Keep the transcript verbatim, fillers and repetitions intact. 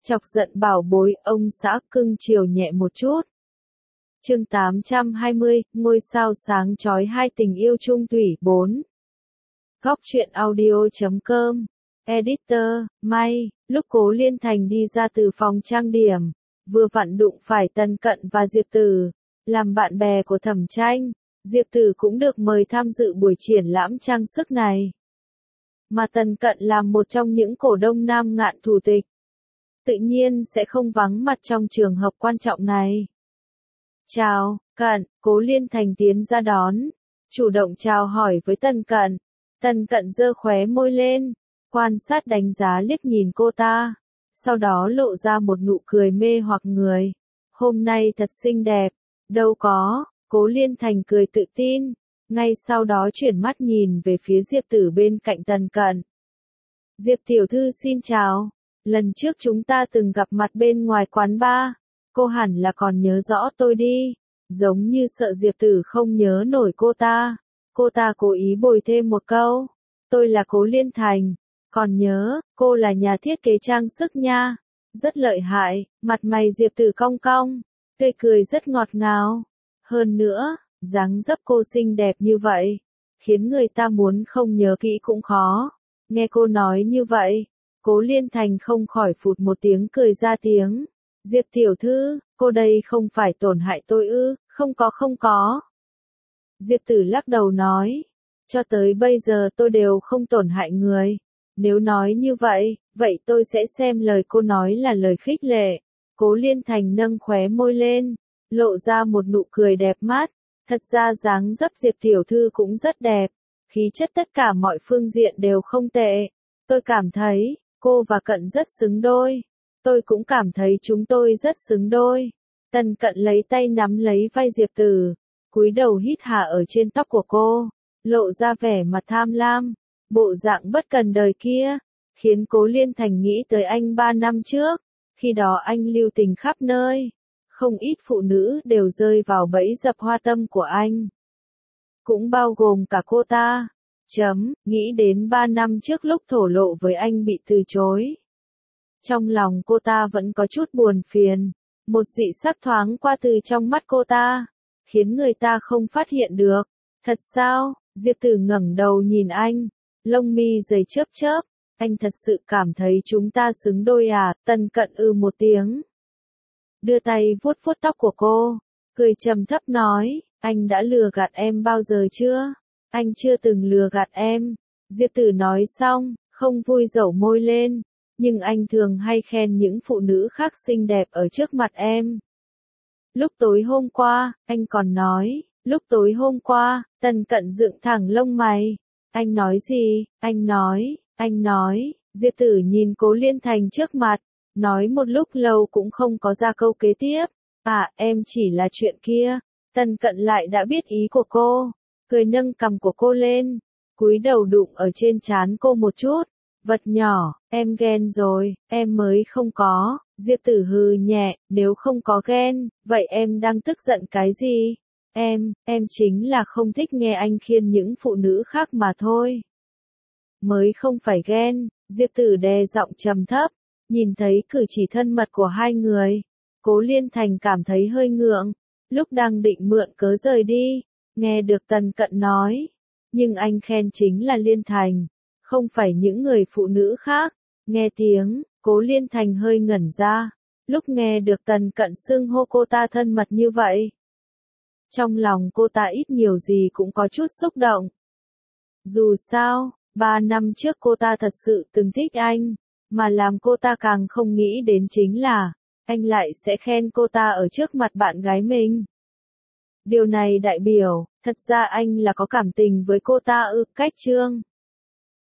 Chọc giận bảo bối, ông xã cưng chiều nhẹ một chút. Chương tám trăm hai mươi, ngôi sao sáng chói hai tình yêu chung thủy bốn. Góc truyện audio chấm com. Editor, May, lúc Cố Liên Thành đi ra từ phòng trang điểm, vừa vặn đụng phải Tần Cận và Diệp Tử, làm bạn bè của Thẩm Tranh. Diệp Tử cũng được mời tham dự buổi triển lãm trang sức này. Mà Tần Cận là một trong những cổ đông Nam Ngạn thủ tịch, tự nhiên sẽ không vắng mặt trong trường hợp quan trọng này. Chào, Cận, Cố Liên Thành tiến ra đón, chủ động chào hỏi với Tần Cận. Tần Cận giơ khóe môi lên, quan sát đánh giá liếc nhìn cô ta, sau đó lộ ra một nụ cười mê hoặc người. Hôm nay thật xinh đẹp. Đâu có, Cố Liên Thành cười tự tin, ngay sau đó chuyển mắt nhìn về phía Diệp Tử bên cạnh Tần Cận. Diệp tiểu thư xin chào, lần trước chúng ta từng gặp mặt bên ngoài quán bar, cô hẳn là còn nhớ rõ tôi đi. Giống như sợ Diệp Tử không nhớ nổi cô ta, cô ta cố ý bồi thêm một câu, tôi là Cố Liên Thành, còn nhớ, cô là nhà thiết kế trang sức nha. Rất lợi hại, mặt mày Diệp Tử cong cong, tươi cười rất ngọt ngào. Hơn nữa, dáng dấp cô xinh đẹp như vậy, khiến người ta muốn không nhớ kỹ cũng khó. Nghe cô nói như vậy, Cố Liên Thành không khỏi phụt một tiếng cười ra tiếng. Diệp tiểu thư, cô đây không phải tổn hại tôi ư? Không có không có. Diệp Tử lắc đầu nói, cho tới bây giờ tôi đều không tổn hại người. Nếu nói như vậy, vậy tôi sẽ xem lời cô nói là lời khích lệ. Cố Liên Thành nâng khóe môi lên, lộ ra một nụ cười đẹp mắt. Thật ra dáng dấp Diệp tiểu thư cũng rất đẹp, khí chất tất cả mọi phương diện đều không tệ. Tôi cảm thấy, cô và Cận rất xứng đôi. Tôi cũng cảm thấy chúng tôi rất xứng đôi. Tần Cận lấy tay nắm lấy vai Diệp Tử, cúi đầu hít hà ở trên tóc của cô, lộ ra vẻ mặt tham lam, bộ dạng bất cần đời kia, khiến Cố Liên Thành nghĩ tới anh ba năm trước, khi đó anh lưu tình khắp nơi, không ít phụ nữ đều rơi vào bẫy dập hoa tâm của anh, cũng bao gồm cả cô ta. Chấm, nghĩ đến ba năm trước lúc thổ lộ với anh bị từ chối. Trong lòng cô ta vẫn có chút buồn phiền, một dị sắc thoáng qua từ trong mắt cô ta, khiến người ta không phát hiện được. Thật sao? Diệp Tử ngẩng đầu nhìn anh, lông mi dày chớp chớp, anh thật sự cảm thấy chúng ta xứng đôi à? Tần Cận ư một tiếng, đưa tay vuốt vuốt tóc của cô, cười trầm thấp nói, anh đã lừa gạt em bao giờ chưa? Anh chưa từng lừa gạt em. Diệp Tử nói xong, không vui dẩu môi lên, nhưng anh thường hay khen những phụ nữ khác xinh đẹp ở trước mặt em. Lúc tối hôm qua, anh còn nói, lúc tối hôm qua, Tần Cận dựng thẳng lông mày. Anh nói gì? Anh nói, anh nói, Diệp Tử nhìn Cố Liên Thành trước mặt, nói một lúc lâu cũng không có ra câu kế tiếp. À, em chỉ là chuyện kia. Tần Cận lại đã biết ý của cô, cười nâng cằm của cô lên, cúi đầu đụng ở trên trán cô một chút. Vật nhỏ, em ghen rồi, em mới không có. Diệp Tử hừ nhẹ, nếu không có ghen, vậy em đang tức giận cái gì? Em, em chính là không thích nghe anh khiên những phụ nữ khác mà thôi. Mới không phải ghen. Diệp Tử đè giọng trầm thấp, nhìn thấy cử chỉ thân mật của hai người, Cố Liên Thành cảm thấy hơi ngượng, lúc đang định mượn cớ rời đi, nghe được Tần Cận nói, nhưng anh khen chính là Liên Thành, không phải những người phụ nữ khác. Nghe tiếng, Cố Liên Thành hơi ngẩn ra, lúc nghe được Tần Cận xưng hô cô ta thân mật như vậy. Trong lòng cô ta ít nhiều gì cũng có chút xúc động. Dù sao, ba năm trước cô ta thật sự từng thích anh, mà làm cô ta càng không nghĩ đến chính là, anh lại sẽ khen cô ta ở trước mặt bạn gái mình. Điều này đại biểu, thật ra anh là có cảm tình với cô ta ư? Cách chương